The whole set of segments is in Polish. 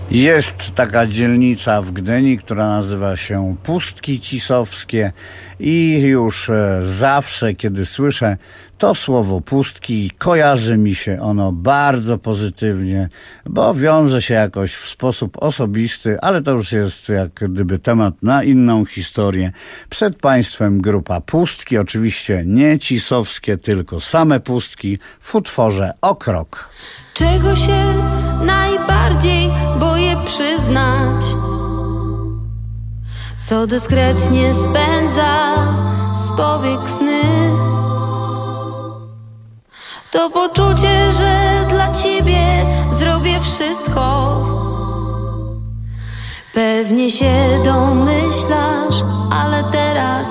Jest taka dzielnica w Gdyni, która nazywa się Pustki Cisowskie i już zawsze, kiedy słyszę to słowo pustki, kojarzy mi się ono bardzo pozytywnie, bo wiąże się jakoś w sposób osobisty, ale to już jest jak gdyby temat na inną historię. Przed Państwem grupa Pustki, oczywiście nie cisowskie, tylko same pustki w utworze O Krok. Czego się najbardziej boję przyznać, co dyskretnie spędza z powiek sny, to poczucie, że dla ciebie zrobię wszystko. Pewnie się domyślasz, ale teraz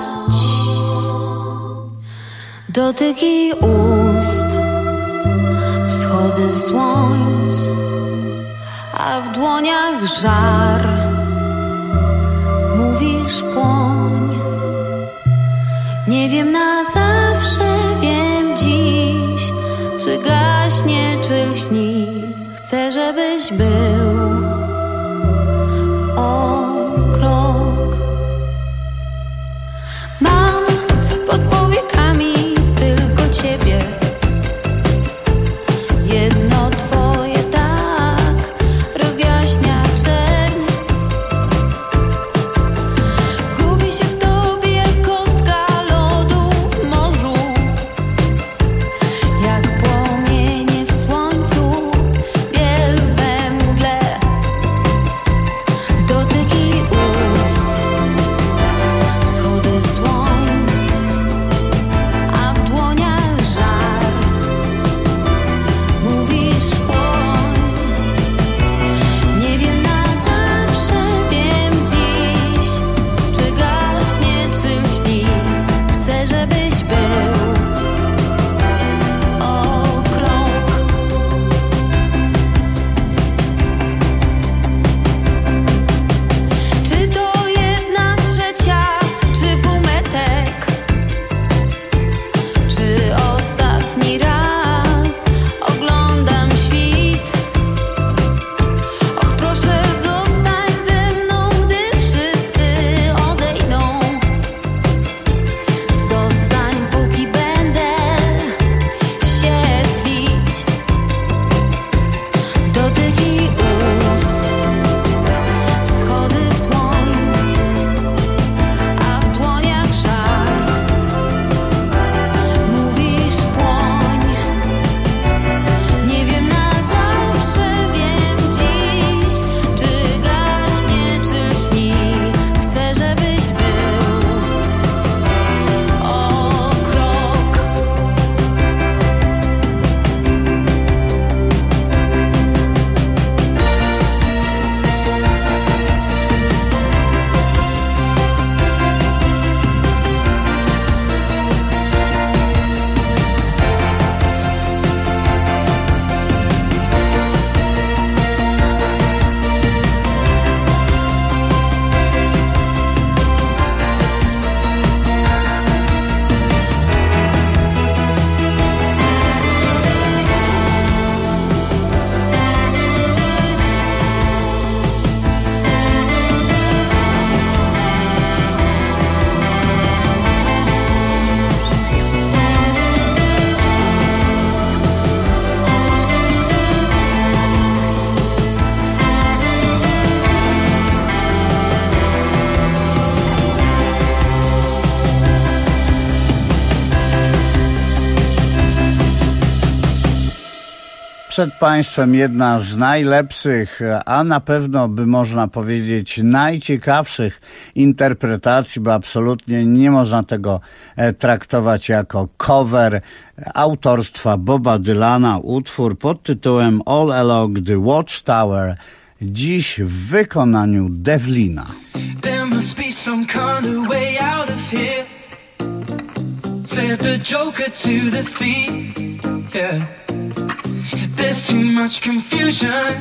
dotyki ust, wschody słońc, a w dłoniach żar. Mówisz płoń, nie wiem na zawsze, wiem dziś, czy gaśnie, czy lśni. Chcę, żebyś był o krok. Mam pod powiekami tylko ciebie. Jedno twoje tak rozjaśnia czerń. Gubi się w tobie jak kostka lodu w morzu, jak płomienie w słońcu, biel we mgle. Dotyki ust, wschody słońc, a w dłoniach żar. Mówisz płoń, nie wiem na zawsze, wiem dziś, czy gaśnie, czy lśni. Chcę, żebyś był o krok. Czy to 1/3, czy półmetek, czy ostatni raz oglądam świt? Och, proszę, zostań ze mną, gdy wszyscy odejdą. Zostań, póki będę świetlić. Dotyki ust, wschody słońc, a w dłoniach żar. Mówisz płoń, nie wiem na zawsze, wiem dziś, czy gaśnie, czy lśni. Chcę, żebyś był o krok. Przed Państwem jedna z najlepszych, a na pewno by można powiedzieć najciekawszych interpretacji, bo absolutnie nie można tego traktować jako cover autorstwa Boba Dylana, utwór pod tytułem All Along the Watchtower, dziś w wykonaniu Devlina. There must be some kind of way out of here, said the Joker to the thief, yeah. There's too much confusion,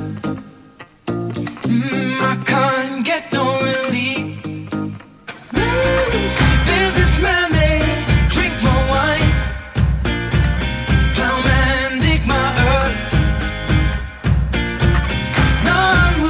I can't get no relief. Businessman, they drink my wine, plowman dig my earth. Now I'm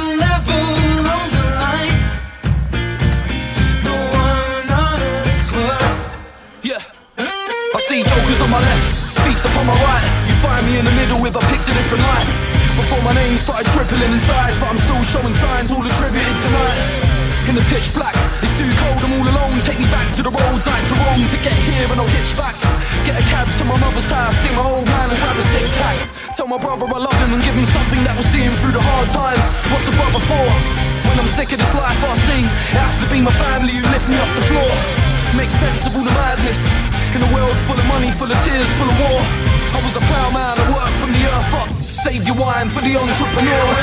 different life. Before my name started trippling inside, but I'm still showing signs, all attributed tonight. In the pitch black, it's too cold, I'm all alone. Take me back to the roads I to roam to get here and I'll hitch back. Get a cab to my mother's house, see my old man and grab a six pack. Tell my brother I love him and give him something that will see him through the hard times. What's a brother for? When I'm sick of this life I see, it has to be my family who lift me off the floor. Make sense of all the madness in a world full of money, full of tears, full of war. I was a ploughman, I worked from the earth up. Save your wine for the entrepreneurs.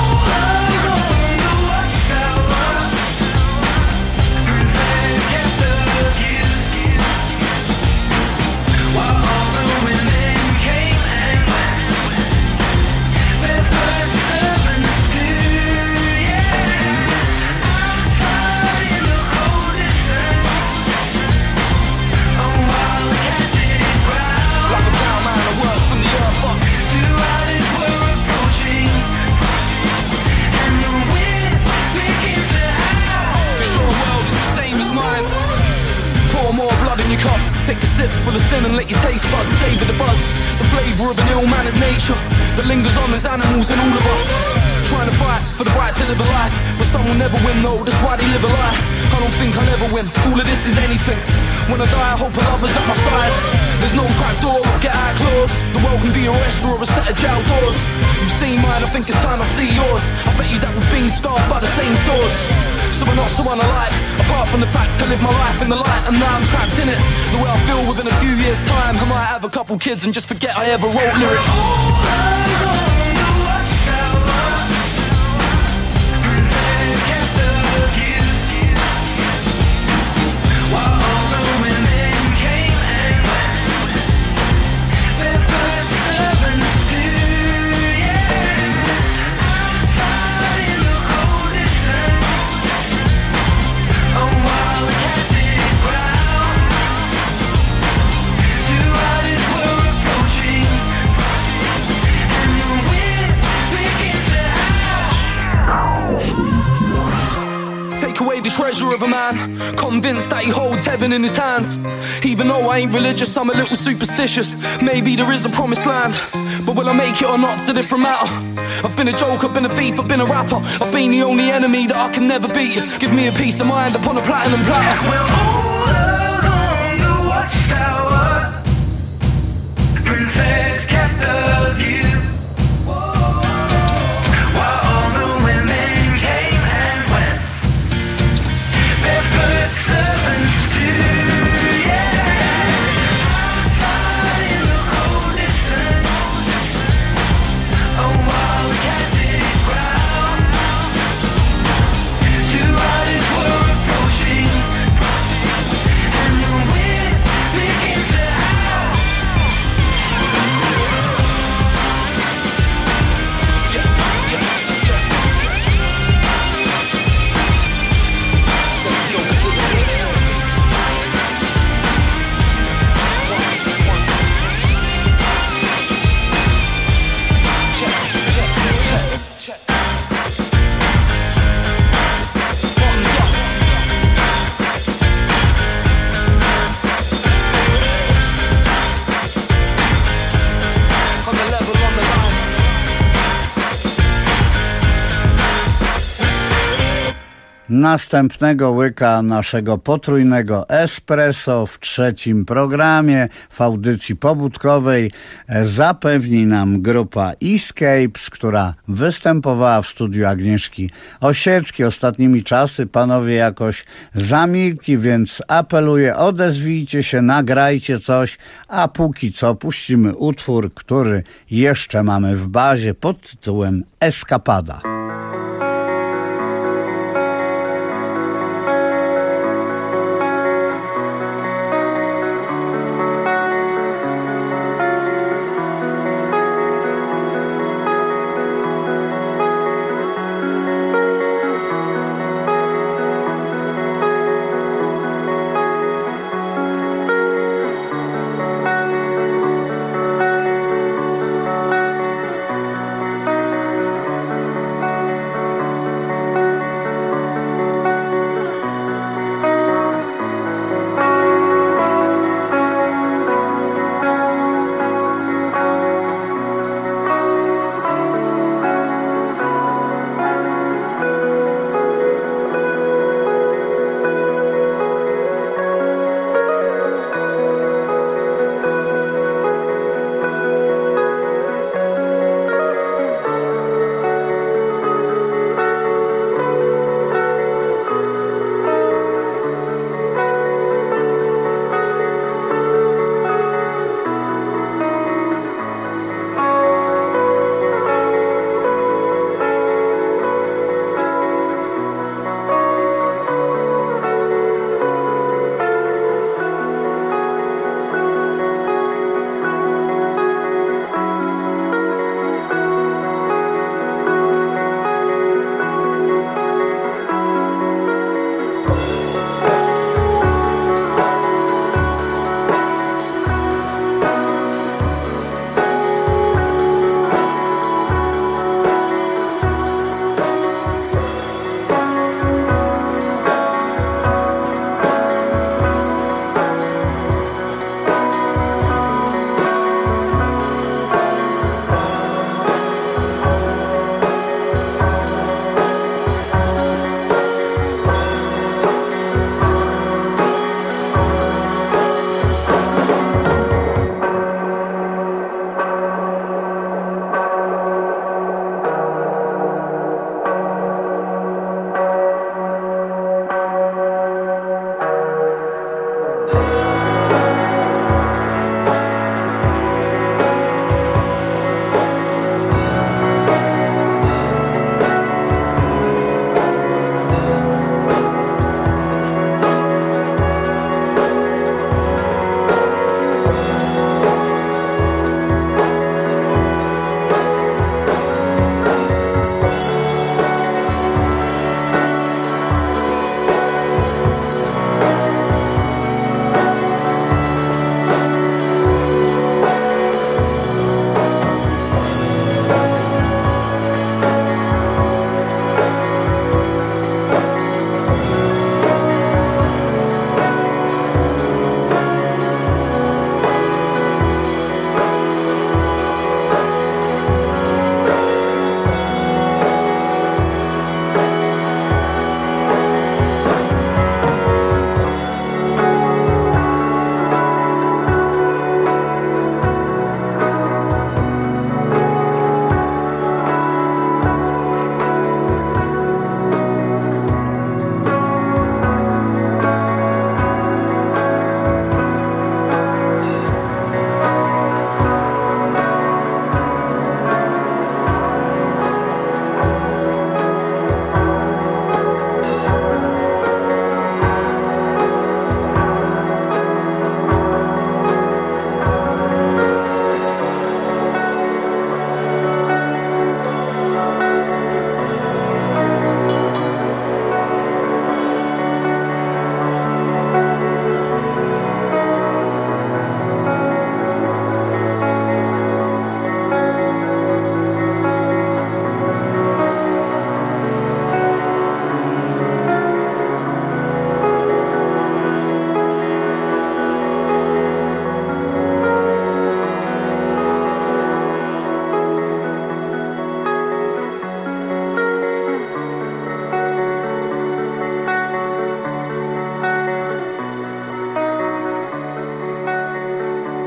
In your cup, take a sip full of sin and let your taste buds savor the buzz. The flavour of an ill-mannered nature that lingers on as animals in all of us. Trying to fight for the right to live a life, but some will never win though, that's why they live a lie. I don't think I'll ever win, all of this is anything. When I die I hope a lover's at my side. There's no trapdoor or get out clause. The world can be a restaurant or a set of jail doors. You've seen mine, I think it's time I see yours. I bet you that we've been scarred by the same swords. So we're not so unalike, apart from the fact I live my life in the light and now I'm trapped in it. The way I feel within a few years time, I might have a couple kids and just forget I ever wrote lyrics. Away the treasure of a man, convinced that he holds heaven in his hands. Even though I ain't religious, I'm a little superstitious. Maybe there is a promised land, but will I make it or not, it's a different matter. I've been a joker, I've been a thief, I've been a rapper. I've been the only enemy that I can never beat. Give me a peace of mind upon a platinum platter. We're all along the watchtower, princess kept the view. Następnego łyka naszego potrójnego espresso w trzecim programie w audycji pobudkowej zapewni nam grupa Escapes, która występowała w studiu Agnieszki Osieckiej. Ostatnimi czasy panowie jakoś zamilkli, więc apeluję, odezwijcie się, nagrajcie coś, a póki co puścimy utwór, który jeszcze mamy w bazie pod tytułem Eskapada.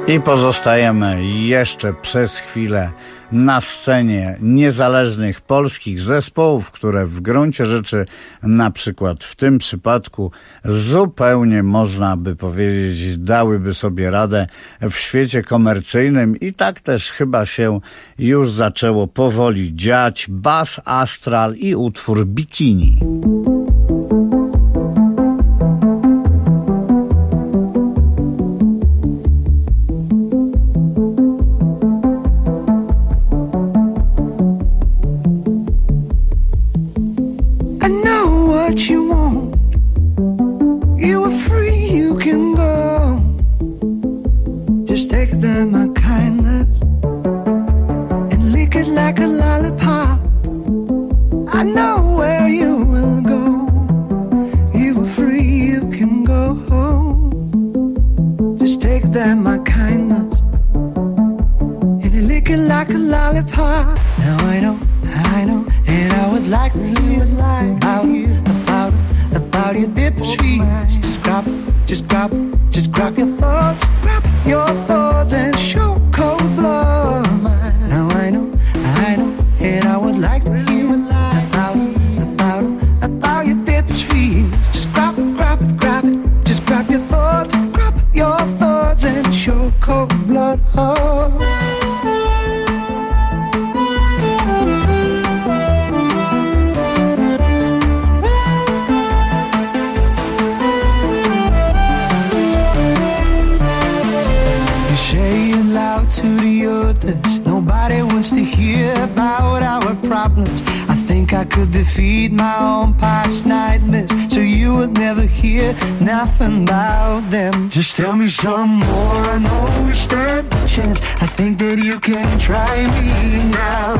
I pozostajemy jeszcze przez chwilę na scenie niezależnych polskich zespołów, które w gruncie rzeczy, na przykład w tym przypadku, zupełnie można by powiedzieć, dałyby sobie radę w świecie komercyjnym i tak też chyba się już zaczęło powoli dziać. Bas Astral i utwór Bikini. Just tell me some more, I know we stand a chance. I think that you can try me now.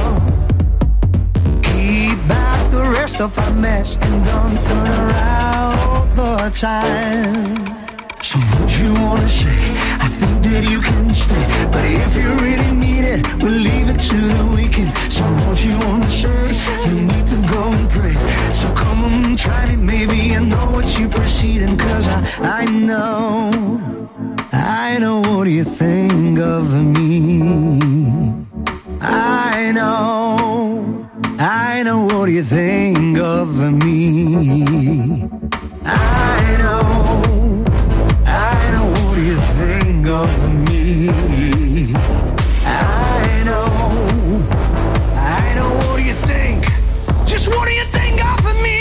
Keep back the rest of our mess and don't turn around all the time. So what you wanna say? I think that you can stay, but if you really need it, we'll leave it to the weekend. So what you wanna say? You need to go and pray. So come on, try me, maybe I know what you're proceeding, cause I know what you think of me. I know what you think of me. I know what you think of me. I know what you think. Just what do you think of me?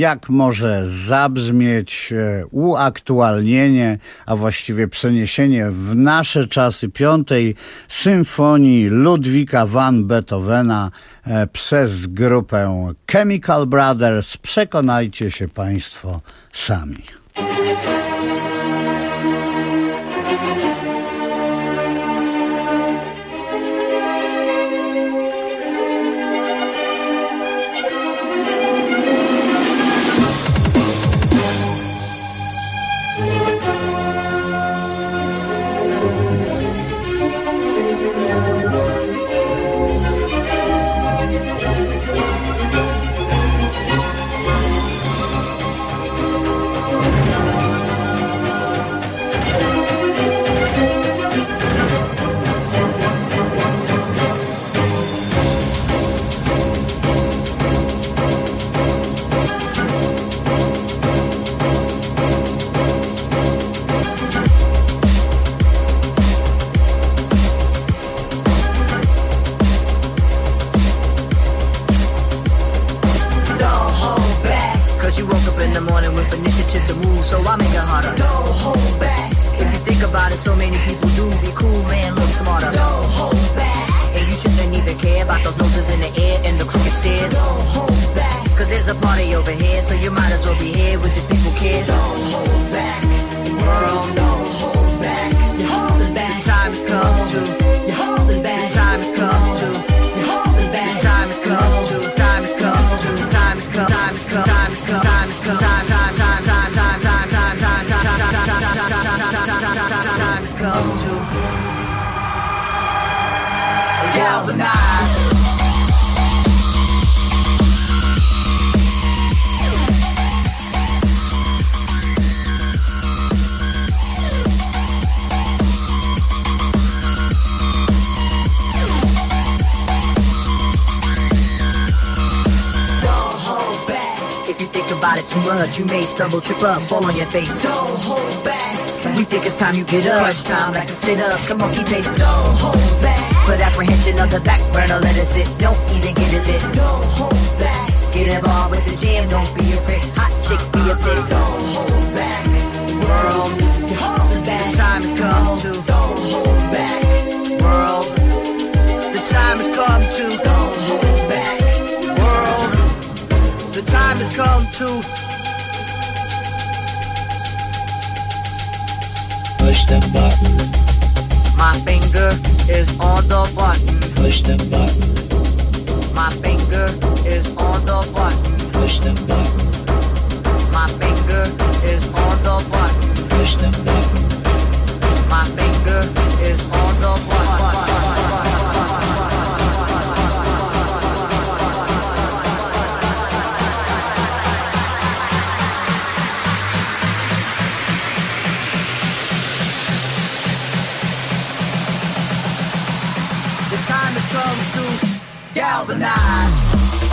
jak może zabrzmieć uaktualnienie, a właściwie przeniesienie w nasze czasy 5. symfonii Ludwika van Beethovena przez grupę Chemical Brothers. Przekonajcie się Państwo sami. You may stumble, trip up, fall on your face. Don't hold back. We think it's time you get up. Crunch time, like to sit up. Come on, keep pace. Don't hold back. Put apprehension on the back burner, let it sit. Don't even get it lit. Don't hold back. Get involved with the jam, don't be a prick. Hot chick, be a pig. Don't hold back. World, you're holding back. The time has come to. Don't hold back. World, the time has come to. Don't hold back. World, the time has come to. Push the button. My finger is on the button. Push the button. My finger is on the button. Push the button. My finger is on the button. Push the button. My finger is on the button. Time has come to galvanize.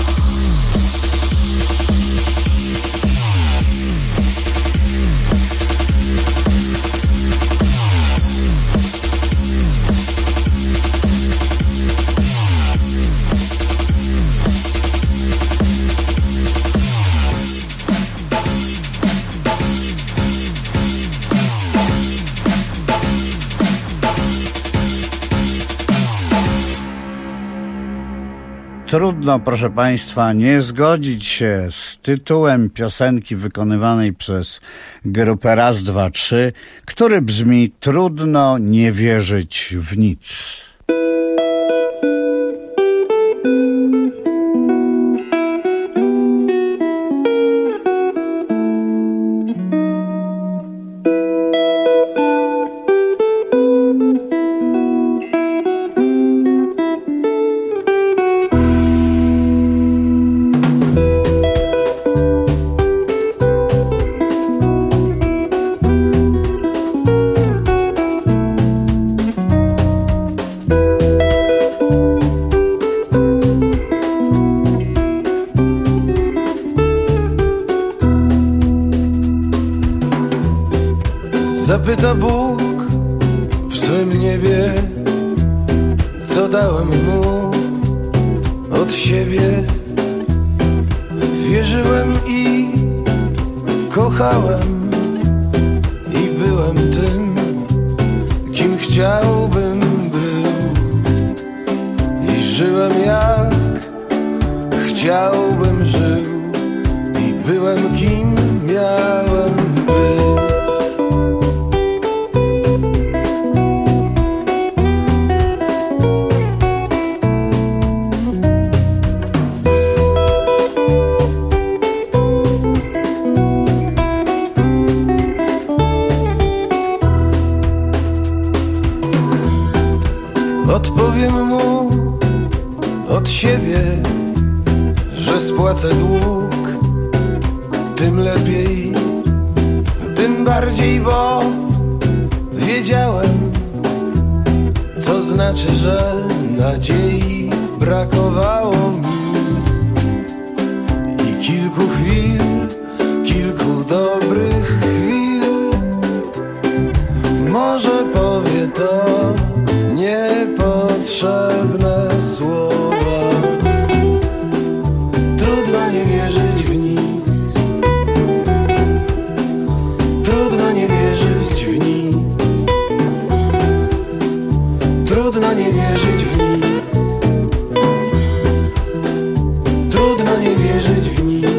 Trudno, proszę Państwa, nie zgodzić się z tytułem piosenki wykonywanej przez grupę Raz, Dwa, Trzy, który brzmi: trudno nie wierzyć w nic. Zapyta Bóg w swym niebie, co dałem mu od siebie. Wierzyłem i kochałem i byłem tym, kim chciałbym był. I żyłem jak chciałbym żył. I byłem kim miałem być. Odpowiem mu od siebie, że spłacę dług. Tym lepiej, tym bardziej, bo wiedziałem, co znaczy, że nadziei brakowało mi. I kilku chwil, kilku dobrych chwil, może powie to niepotrzebne słowa. Trudno nie wierzyć w nic. Trudno nie wierzyć w nic. Trudno nie wierzyć w nic. Trudno nie wierzyć w nic.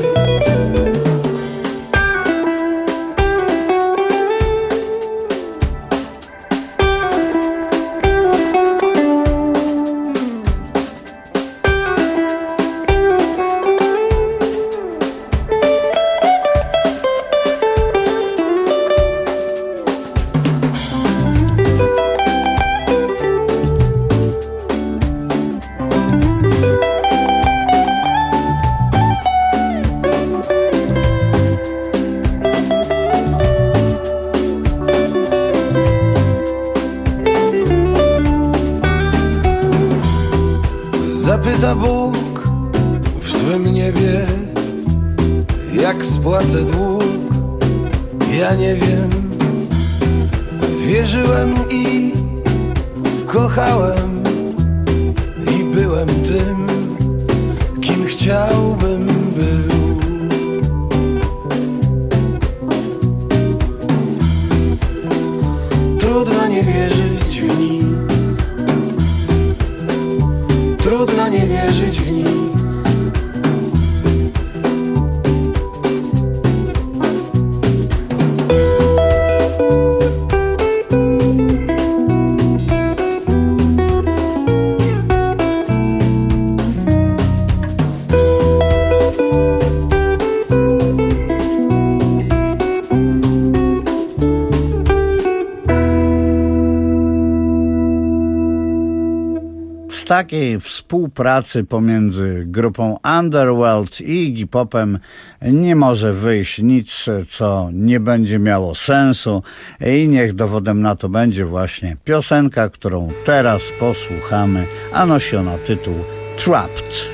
Zapyta Bóg w swym niebie, jak spłacę dług. Ja nie wiem. Wierzyłem i kochałem i byłem tym, kim chciałbym był. Trudno nie wierzyć w nic. Trudno nie wierzyć w nic. Z takiej współpracy pomiędzy grupą Underworld i Iggy Popem nie może wyjść nic, co nie będzie miało sensu, i niech dowodem na to będzie właśnie piosenka, którą teraz posłuchamy, a nosi ona tytuł Trapped.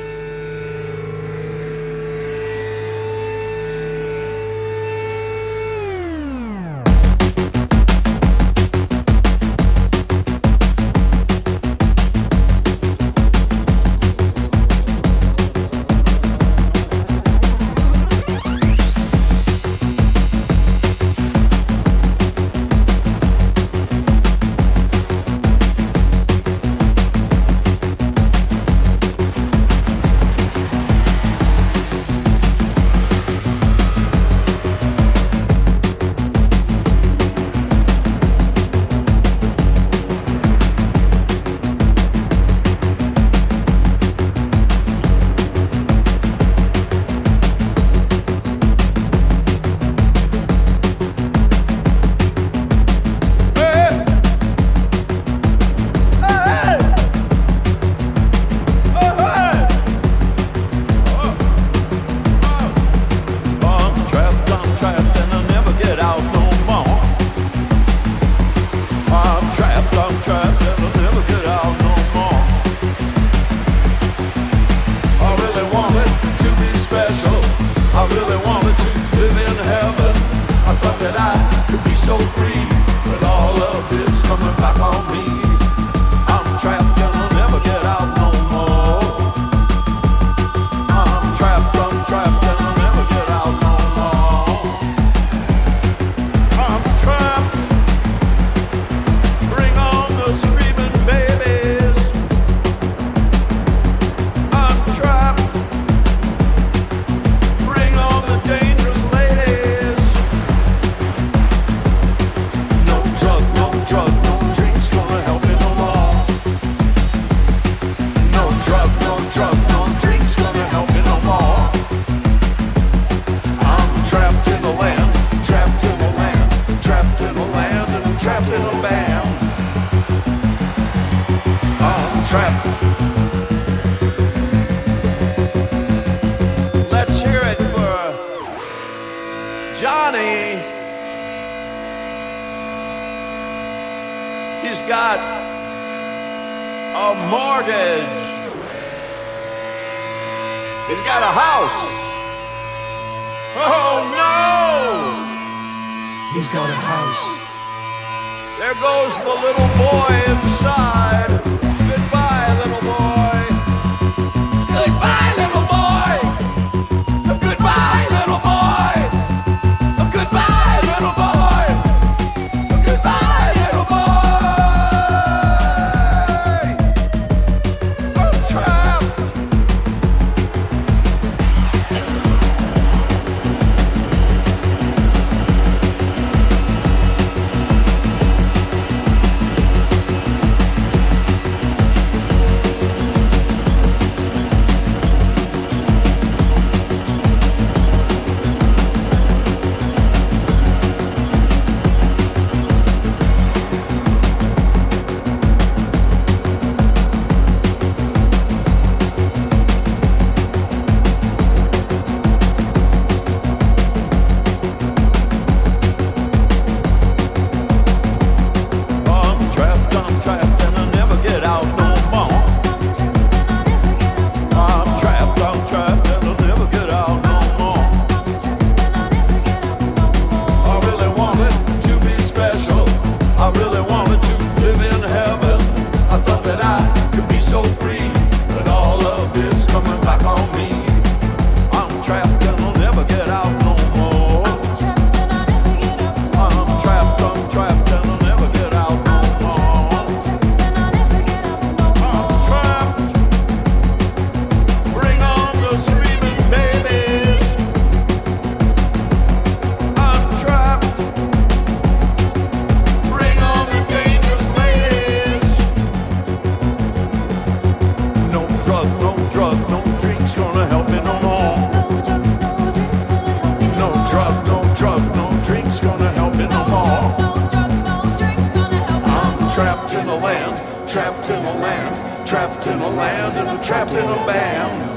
trapped. Let's hear it for Johnny. He's got a mortgage. He's got a house. Oh no! He's got a house. There goes the little boy inside. Goodbye, little boy. Goodbye, little boy. Goodbye, little boy. Goodbye, little boy. Goodbye, little boy. I'm trapped. Trapped in a land and I'm trapped in a band.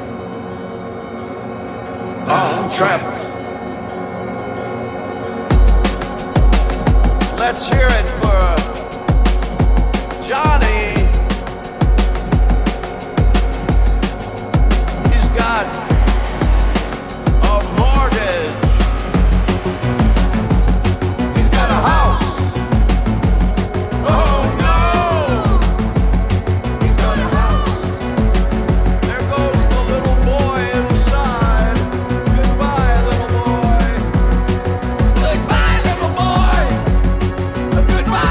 I'm trapped. Let's hear it for Johnny. He's got a mortgage. He's got a house. Oh no! Goodbye.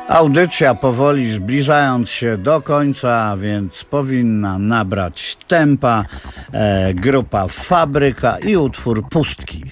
Audycja powoli zbliżając się do końca, więc powinna nabrać tempa. Grupa Fabryka i utwór Pustki.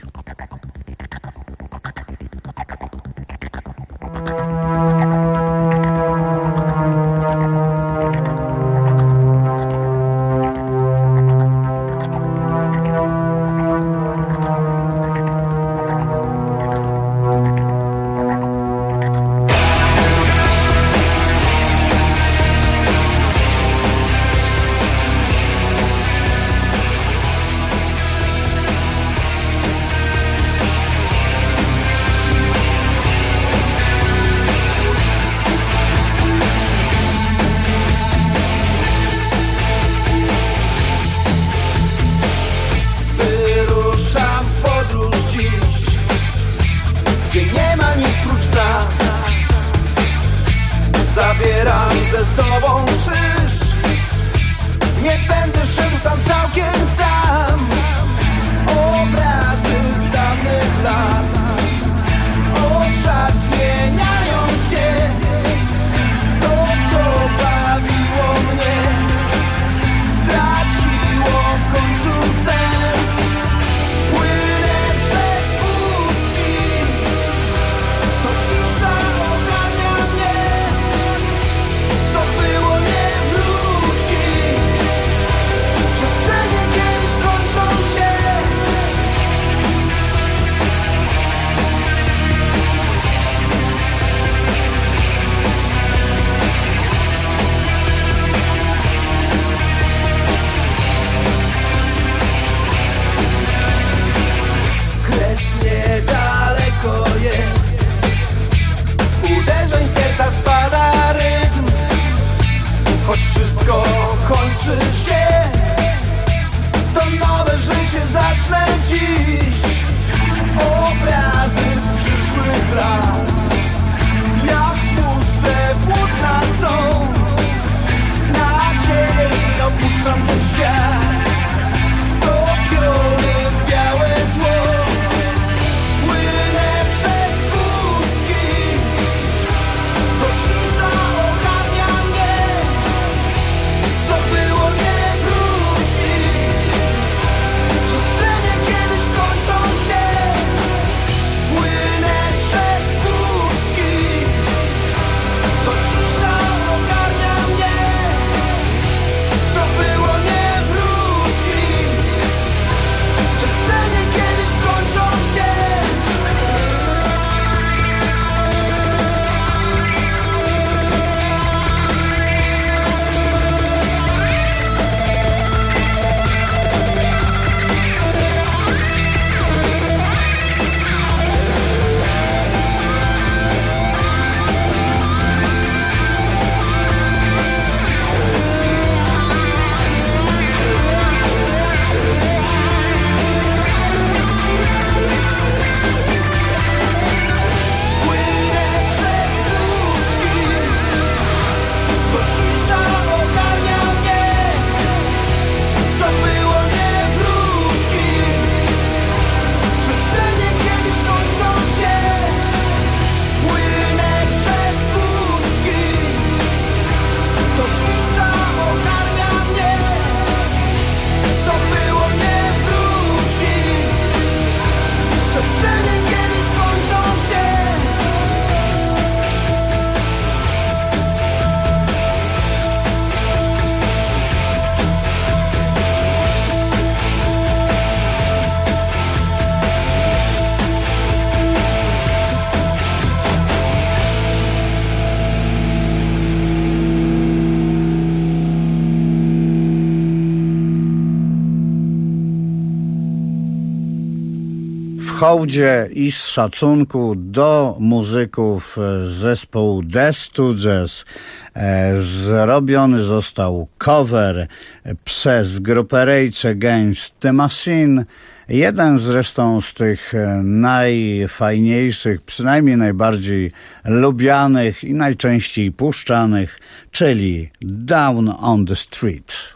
Zabieram ze sobą krzyż. Nie będę szedł tam całkiem sam. Obrazy z dawnych lat w oczach zmieniają się. To, co bawiło mnie, straciło w końcu sens. Płynę przez pustki, to cisza ogarnia mnie. Co było nie wróci. Przestrzenie kiedyś kończą się. Kres niedaleko jest. Uderzeń serca spada rytm. Choć wszystko kończy się, to nowe życie zacznę dziś. Obrazy z przyszłych lat, jak puste płótna są. W nadziei opuszczam ten świat, wtopiony w białe tło. Płynę przez pustki, to cisza ogarnia mnie. Co było nie wróci. Przestrzenie kiedyś kończą się. Płynę przez pustki, to cisza ogarnia mnie. Co było nie wróci. Przestrzenie kiedyś kończą się. Płynę przez pustki, to cisza ogarnia mnie. Co było nie wróci. Przestrzenie kiedyś kończą się. Płynę przez pustki, to cisza ogarnia mnie. Co było nie wróci. Przestrzenie kiedyś kończą się. W hołdzie i z szacunku do muzyków zespołu The Stooges zrobiony został cover przez grupę Rage Against the Machine. Jeden zresztą z tych najfajniejszych, przynajmniej najbardziej lubianych i najczęściej puszczanych, czyli Down on the Street.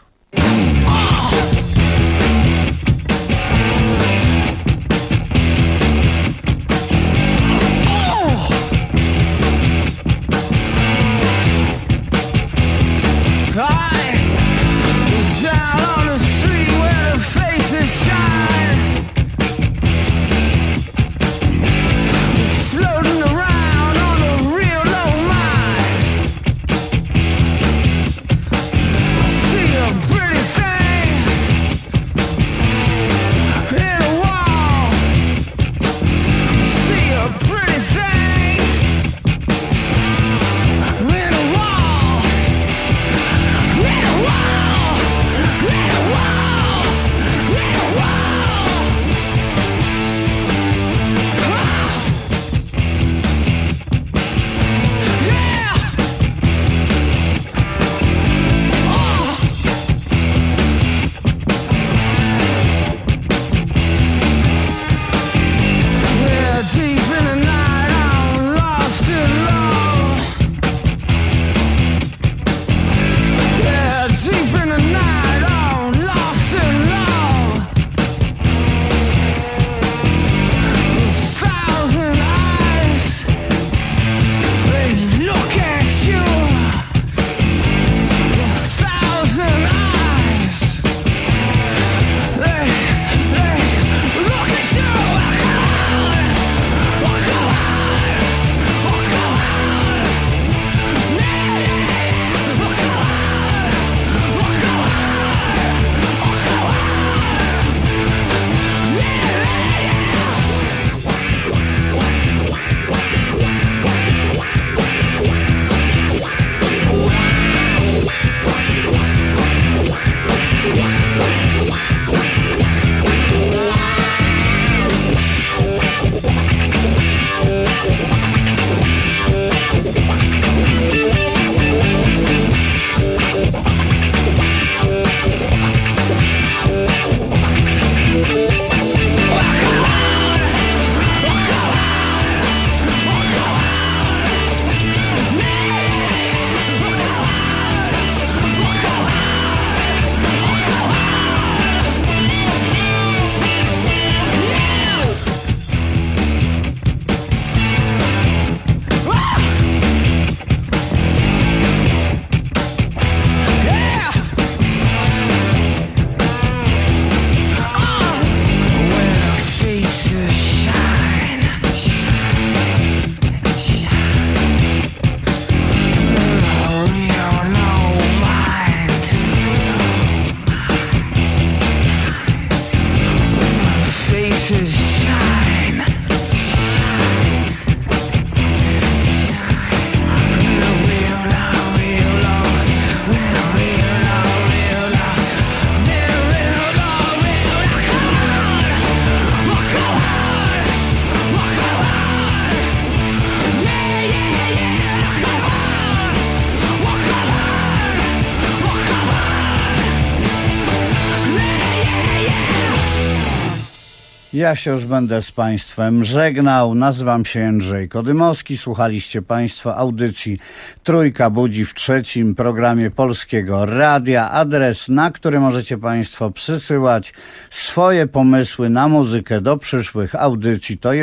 Ja się już będę z Państwem żegnał. Nazywam się Jędrzej Kodymowski. Słuchaliście Państwo audycji Trójka Budzi w trzecim programie Polskiego Radia. Adres, na który możecie Państwo przysyłać swoje pomysły na muzykę do przyszłych audycji, to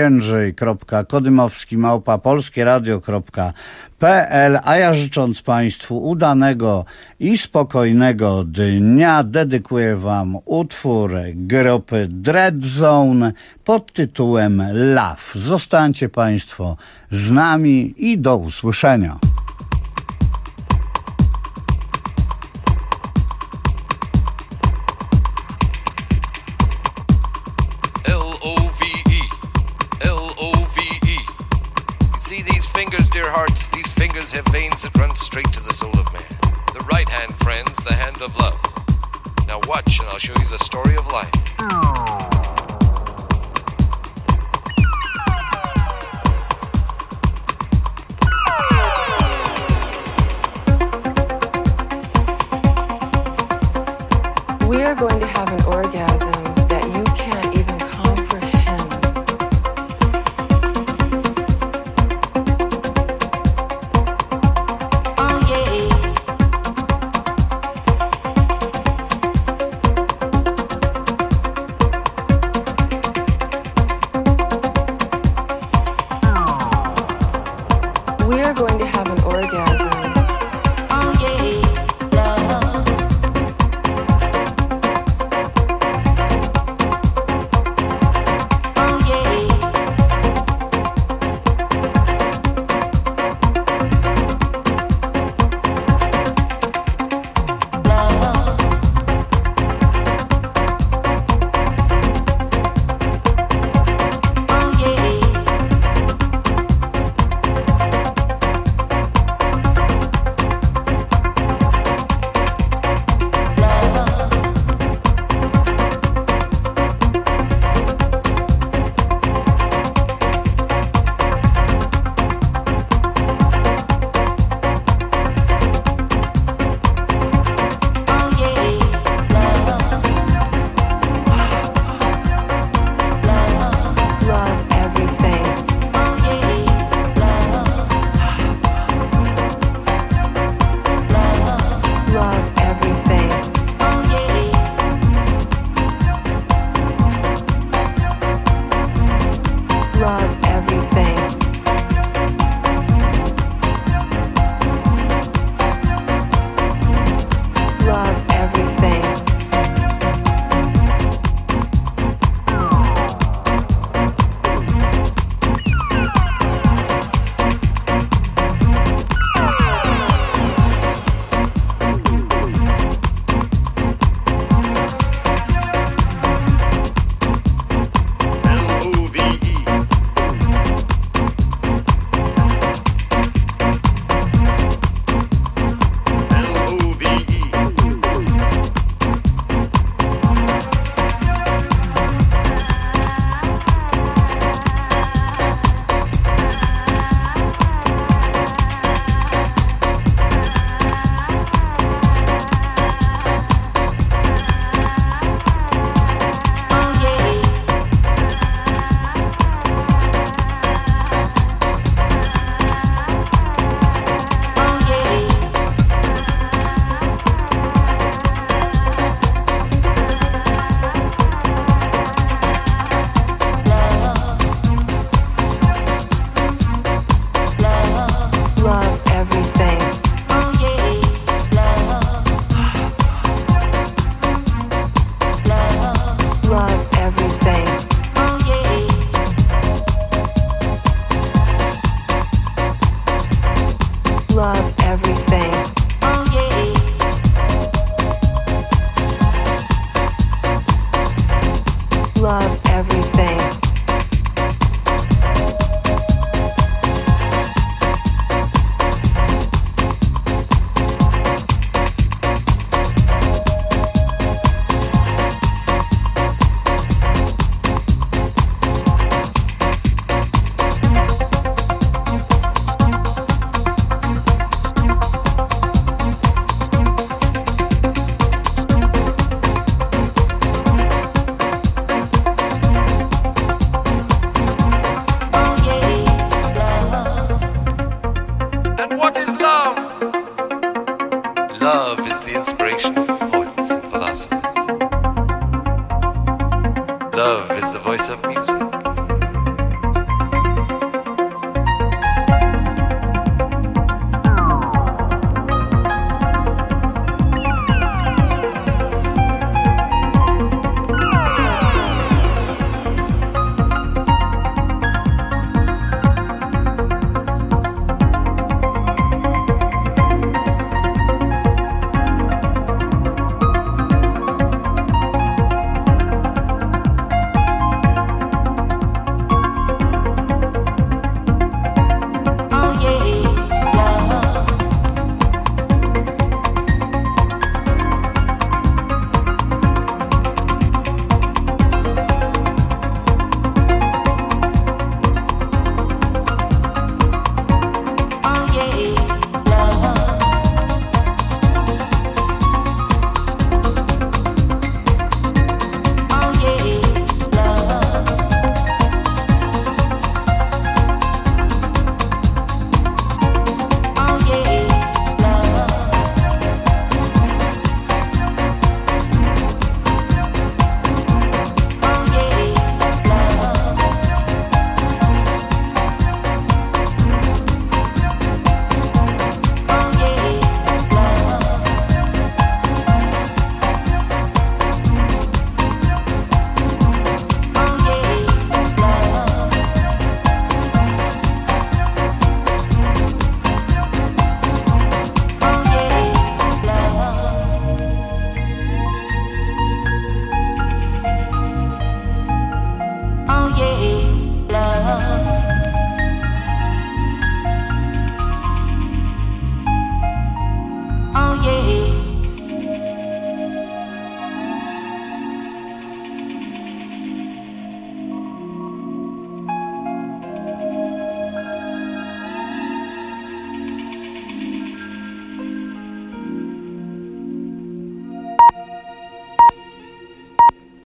jędrzej.kodymowski@polskieradio.pl. A ja życząc Państwu udanego i spokojnego dnia, dedykuję Wam utwór grupy Dread Zone pod tytułem Love. Zostańcie Państwo z nami i do usłyszenia. L-O-V-E. L-O-V-E. You see these fingers, dear hearts? These fingers have veins that run straight to the soul of man. The right hand, friends, the hand of love. Now watch and I'll show you the story of life. We are going to have an orgasm that you can't even comprehend. Oh yeah. We are going to have an orgasm. Oh yeah. Love. Oh yeah. Love. Oh yeah. Love everything. Love everything. Love everything.